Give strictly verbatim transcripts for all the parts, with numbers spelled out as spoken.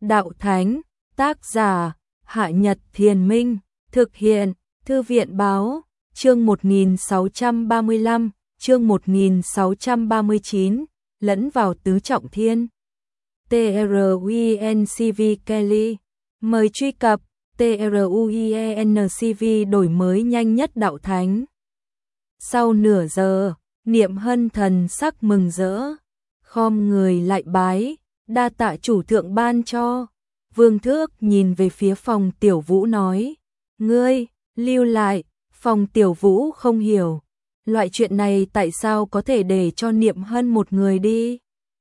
Đạo Thánh, tác giả, Hạ Nhật Thiền Minh, thực hiện, Thư viện Báo, chương một nghìn sáu trăm ba mươi lăm, chương một nghìn sáu trăm ba mươi chín, lẫn vào tứ trọng thiên. truencv Kelly, mời truy cập truencv đổi mới nhanh nhất Đạo Thánh. Sau nửa giờ, Niệm Hân thần sắc mừng rỡ, khom người lại bái, đa tạ chủ thượng ban cho. Vương Thước nhìn về phía Phòng Tiểu Vũ nói, ngươi, lưu lại. Phòng Tiểu Vũ không hiểu, loại chuyện này tại sao có thể để cho Niệm Hân một người đi.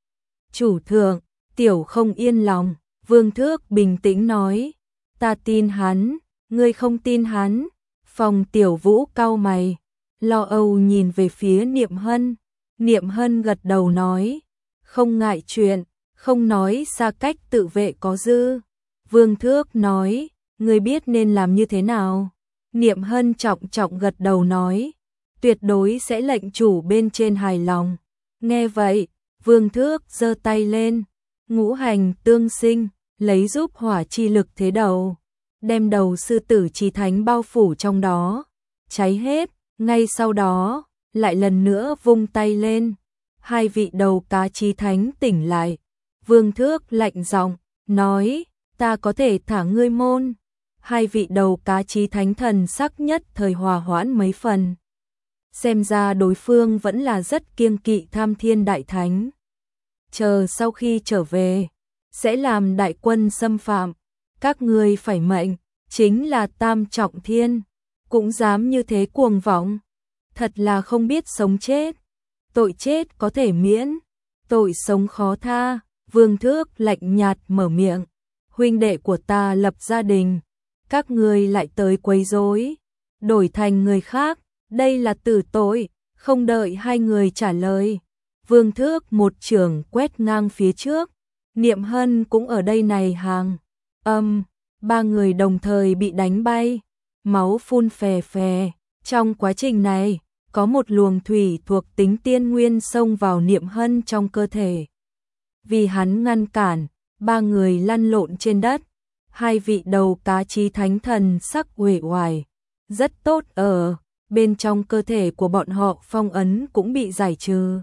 Chủ thượng, Tiểu không yên lòng, Vương Thước bình tĩnh nói, ta tin hắn, ngươi không tin hắn. Phòng Tiểu Vũ cau mày, lo âu nhìn về phía Niệm Hân. Niệm Hân gật đầu nói, không ngại chuyện, không nói xa cách tự vệ có dư. Vương Thước nói, ngươi biết nên làm như thế nào. Niệm Hân trọng trọng gật đầu nói, tuyệt đối sẽ lệnh chủ bên trên hài lòng. Nghe vậy, Vương Thước giơ tay lên, ngũ hành tương sinh, lấy giúp hỏa chi lực thế đầu, đem đầu sư tử chí thánh bao phủ trong đó, cháy hết. Ngay sau đó, lại lần nữa vung tay lên, hai vị đầu cá chí thánh tỉnh lại. Vương Thước lạnh giọng nói, ta có thể thả ngươi môn. Hai vị đầu cá chí thánh thần sắc nhất thời hòa hoãn mấy phần. Xem ra đối phương vẫn là rất kiêng kỵ Tham Thiên Đại Thánh. Chờ sau khi trở về, sẽ làm đại quân xâm phạm. Các ngươi phải mệnh, chính là Tam Trọng Thiên, cũng dám như thế cuồng vọng. Thật là không biết sống chết. Tội chết có thể miễn, tội sống khó tha. Vương Thước lạnh nhạt mở miệng, huynh đệ của ta lập gia đình, các ngươi lại tới quấy rối, đổi thành người khác, đây là tử tội. Không đợi hai người trả lời, Vương Thước một chưởng quét ngang phía trước. Niệm Hân cũng ở đây này hàng. Âm, ba người đồng thời bị đánh bay, máu phun phè phè. Trong quá trình này, có một luồng thủy thuộc tính tiên nguyên xông vào Niệm Hân trong cơ thể. Vì hắn ngăn cản, ba người lăn lộn trên đất. Hai vị đầu cá chí thánh thần sắc uể oải, rất tốt, ở bên trong cơ thể của bọn họ phong ấn cũng bị giải trừ.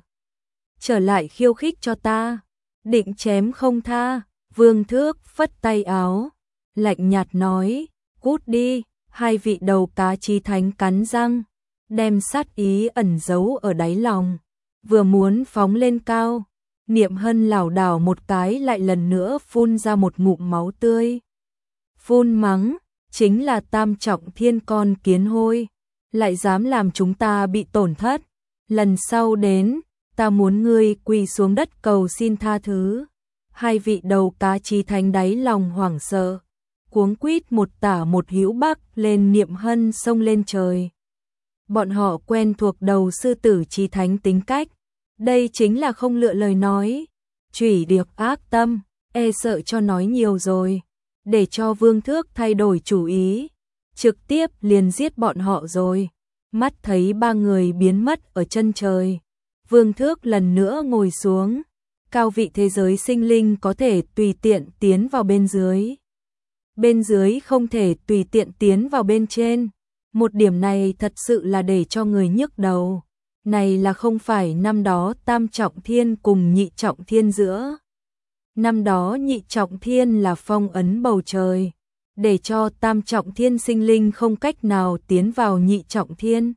Trở lại khiêu khích cho ta, định chém không tha. Vương Thước phất tay áo, lạnh nhạt nói, cút đi. Hai vị đầu cá chí thánh cắn răng, đem sát ý ẩn giấu ở đáy lòng, vừa muốn phóng lên cao. Niệm Hân lảo đảo một cái lại lần nữa phun ra một ngụm máu tươi. Phun mắng, chính là Tam Trọng Thiên con kiến hôi, lại dám làm chúng ta bị tổn thất. Lần sau đến, ta muốn ngươi quỳ xuống đất cầu xin tha thứ. Hai vị đầu cá chí thánh đáy lòng hoảng sợ, cuống quýt một tả một hữu bắc lên Niệm Hân xông lên trời. Bọn họ quen thuộc đầu sư tử chí thánh tính cách, đây chính là không lựa lời nói, chửi điệp ác tâm, e sợ cho nói nhiều rồi, để cho Vương Thước thay đổi chủ ý, trực tiếp liền giết bọn họ rồi. Mắt thấy ba người biến mất ở chân trời, Vương Thước lần nữa ngồi xuống. Cao vị thế giới sinh linh có thể tùy tiện tiến vào bên dưới, bên dưới không thể tùy tiện tiến vào bên trên. Một điểm này thật sự là để cho người nhức đầu. Này là không phải năm đó Tam Trọng Thiên cùng Nhị Trọng Thiên giữa. Năm đó Nhị Trọng Thiên là phong ấn bầu trời, để cho Tam Trọng Thiên sinh linh không cách nào tiến vào Nhị Trọng Thiên.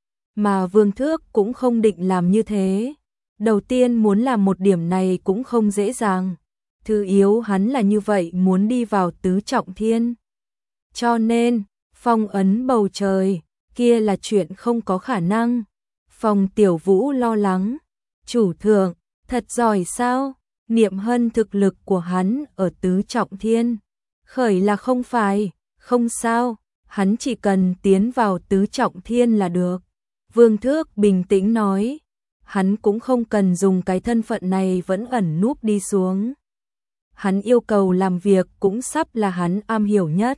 Mà Vương Thước cũng không định làm như thế. Đầu tiên muốn làm một điểm này cũng không dễ dàng. Thứ yếu hắn là như vậy muốn đi vào Tứ Trọng Thiên. Cho nên, phong ấn bầu trời, kia là chuyện không có khả năng. Phòng Tiểu Vũ lo lắng, chủ thượng, thật giỏi sao? Niệm Hân thực lực của hắn ở Tứ Trọng Thiên, khởi là không phải, không sao, hắn chỉ cần tiến vào Tứ Trọng Thiên là được. Vương Thước bình tĩnh nói, hắn cũng không cần dùng cái thân phận này vẫn ẩn núp đi xuống. Hắn yêu cầu làm việc cũng sắp là hắn am hiểu nhất.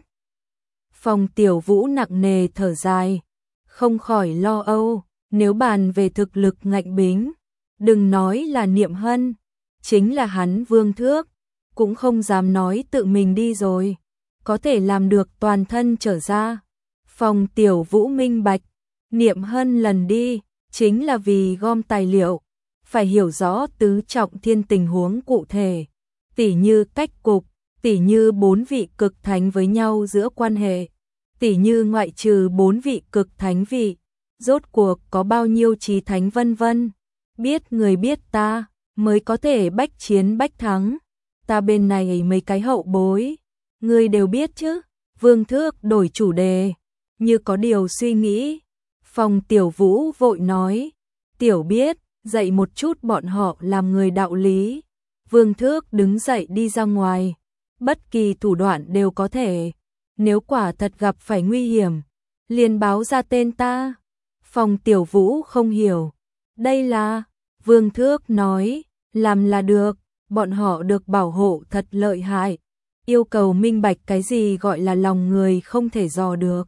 Phòng Tiểu Vũ nặng nề thở dài, không khỏi lo âu. Nếu bàn về thực lực ngạnh bính, đừng nói là Niệm Hân, chính là hắn Vương Thước, cũng không dám nói tự mình đi rồi, có thể làm được toàn thân trở ra. Phong Tiểu Vũ minh bạch, Niệm Hân lần đi, chính là vì gom tài liệu, phải hiểu rõ tứ trọng thiên tình huống cụ thể, tỉ như cách cục, tỉ như bốn vị cực thánh với nhau giữa quan hệ, tỉ như ngoại trừ bốn vị cực thánh vị, rốt cuộc có bao nhiêu chí thánh vân vân. Biết người biết ta, mới có thể bách chiến bách thắng. Ta bên này mấy cái hậu bối, người đều biết chứ. Vương Thước đổi chủ đề, như có điều suy nghĩ. Phong Tiểu Vũ vội nói, Tiểu biết, dạy một chút bọn họ làm người đạo lý. Vương Thước đứng dậy đi ra ngoài, bất kỳ thủ đoạn đều có thể. Nếu quả thật gặp phải nguy hiểm, liền báo ra tên ta. Phong Tiểu Vũ không hiểu, đây là... Vương Thước nói, làm là được, bọn họ được bảo hộ thật lợi hại, yêu cầu minh bạch cái gì gọi là lòng người không thể dò được.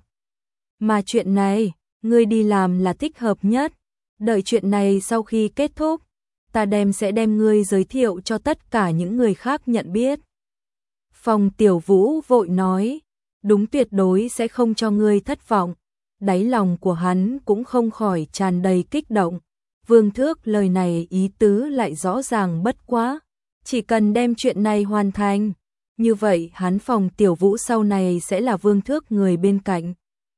Mà chuyện này, ngươi đi làm là thích hợp nhất, đợi chuyện này sau khi kết thúc, ta đem sẽ đem ngươi giới thiệu cho tất cả những người khác nhận biết. Phong Tiểu Vũ vội nói, đúng tuyệt đối sẽ không cho ngươi thất vọng, đáy lòng của hắn cũng không khỏi tràn đầy kích động. Vương Thước lời này ý tứ lại rõ ràng bất quá, chỉ cần đem chuyện này hoàn thành, như vậy hắn Phong Tiểu Vũ sau này sẽ là Vương Thước người bên cạnh.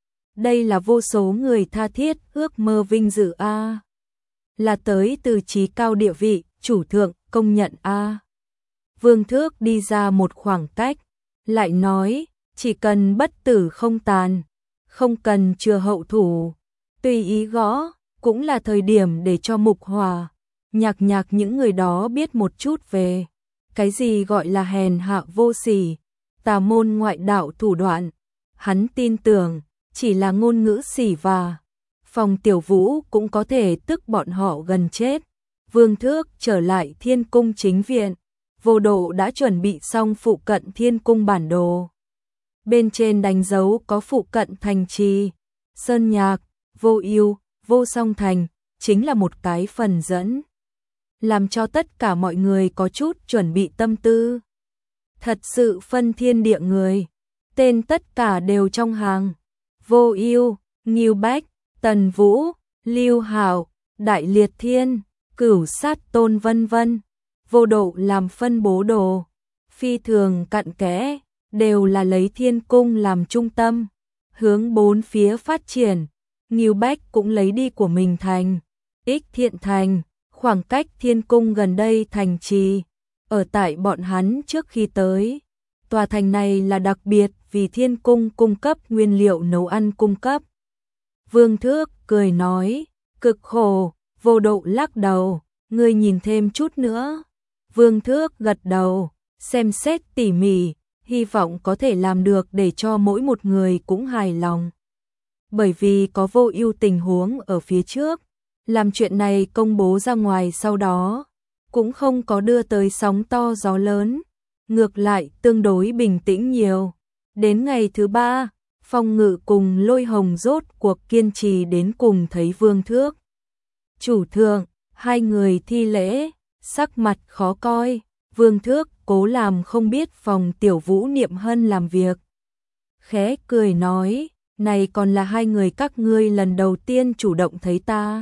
Đây là vô số người tha thiết ước mơ vinh dự a, là tới từ trí cao địa vị, chủ thượng công nhận a. Vương Thước đi ra một khoảng cách, lại nói, chỉ cần bất tử không tàn, không cần chừa hậu thủ, tùy ý gõ. Cũng là thời điểm để cho Mục Hòa, Nhạc Nhạc những người đó biết một chút về cái gì gọi là hèn hạ vô sỉ, tà môn ngoại đạo thủ đoạn. Hắn tin tưởng, chỉ là ngôn ngữ sỉ và Phong Tiểu Vũ cũng có thể tức bọn họ gần chết. Vương Thước trở lại Thiên Cung chính viện, Vô Độ đã chuẩn bị xong phụ cận Thiên Cung bản đồ. Bên trên đánh dấu có phụ cận thành trì, Sơn Nhạc, Vô Ưu, Vô Song Thành, chính là một cái phần dẫn, làm cho tất cả mọi người có chút chuẩn bị tâm tư. Thật sự phân thiên địa người, tên tất cả đều trong hàng. Vô Ưu, Ngưu Bách, Tần Vũ, Lưu Hạo, Đại Liệt Thiên, Cửu Sát Tôn vân vân. Vô Độ làm phân bố đồ, phi thường cặn kẽ, đều là lấy Thiên Cung làm trung tâm, hướng bốn phía phát triển. Ngưu Bách cũng lấy đi của mình thành Ích Thiện Thành, khoảng cách Thiên Cung gần đây thành trì, ở tại bọn hắn trước khi tới. Tòa thành này là đặc biệt vì Thiên Cung cung cấp nguyên liệu nấu ăn cung cấp. Vương Thước cười nói, cực khổ. Vô Độ lắc đầu, ngươi nhìn thêm chút nữa. Vương Thước gật đầu, xem xét tỉ mỉ, hy vọng có thể làm được để cho mỗi một người cũng hài lòng. Bởi vì có Vô Ưu tình huống ở phía trước, làm chuyện này công bố ra ngoài sau đó, cũng không có đưa tới sóng to gió lớn, ngược lại tương đối bình tĩnh nhiều. Đến ngày thứ ba, Phong Ngự cùng Lôi Hồng rốt cuộc kiên trì đến cùng thấy Vương Thước. Chủ thượng, hai người thi lễ, sắc mặt khó coi. Vương Thước cố làm không biết Phong Tiểu Vũ Niệm Hân làm việc, khẽ cười nói, này còn là hai người các ngươi lần đầu tiên chủ động thấy ta.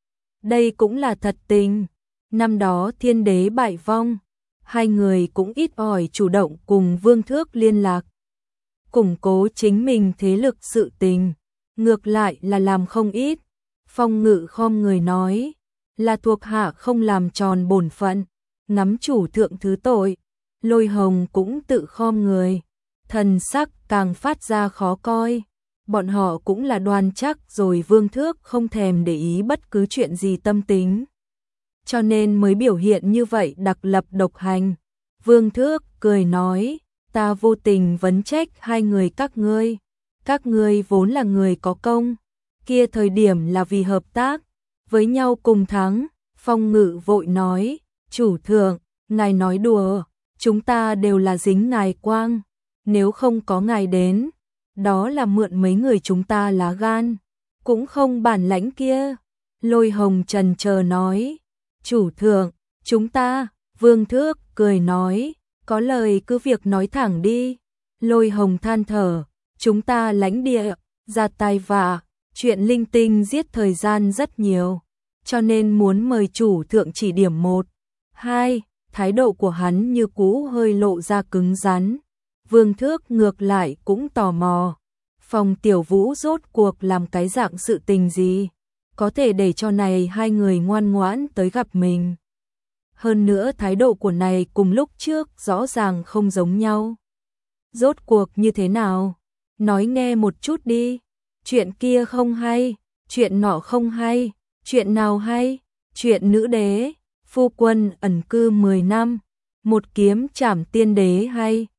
Đây cũng là thật tình, năm đó Thiên Đế bại vong, hai người cũng ít ỏi chủ động cùng Vương Thước liên lạc, củng cố chính mình thế lực sự tình, ngược lại là làm không ít. Phong Ngự khom người nói, là thuộc hạ không làm tròn bổn phận, nắm chủ thượng thứ tội. Lôi Hồng cũng tự khom người, thần sắc càng phát ra khó coi. Bọn họ cũng là đoan chắc rồi Vương Thước không thèm để ý bất cứ chuyện gì tâm tính, cho nên mới biểu hiện như vậy đặc lập độc hành. Vương Thước cười nói, ta vô tình vấn trách hai người các ngươi, các ngươi vốn là người có công, kia thời điểm là vì hợp tác với nhau cùng thắng. Phong Ngự vội nói, chủ thượng, ngài nói đùa, chúng ta đều là dính ngài quang, nếu không có ngài đến, đó là mượn mấy người chúng ta lá gan, cũng không bản lãnh kia. Lôi Hồng trần chờ nói, chủ thượng, chúng ta. Vương Thước cười nói, Có lời cứ việc nói thẳng đi. Lôi Hồng than thở, chúng ta lãnh địa, ra tay vạ, chuyện linh tinh giết thời gian rất nhiều, cho nên muốn mời chủ thượng chỉ điểm một. Hai, thái độ của hắn như cũ hơi lộ ra cứng rắn. Vương Thước ngược lại cũng tò mò. Phong Tiểu Vũ rốt cuộc làm cái dạng sự tình gì? Có thể để cho này hai người ngoan ngoãn tới gặp mình. Hơn nữa thái độ của này cùng lúc trước rõ ràng không giống nhau. Rốt cuộc như thế nào? Nói nghe một chút đi. Chuyện kia không hay, chuyện nọ không hay, chuyện nào hay? Chuyện nữ đế, phu quân ẩn cư mười năm, một kiếm trảm tiên đế hay?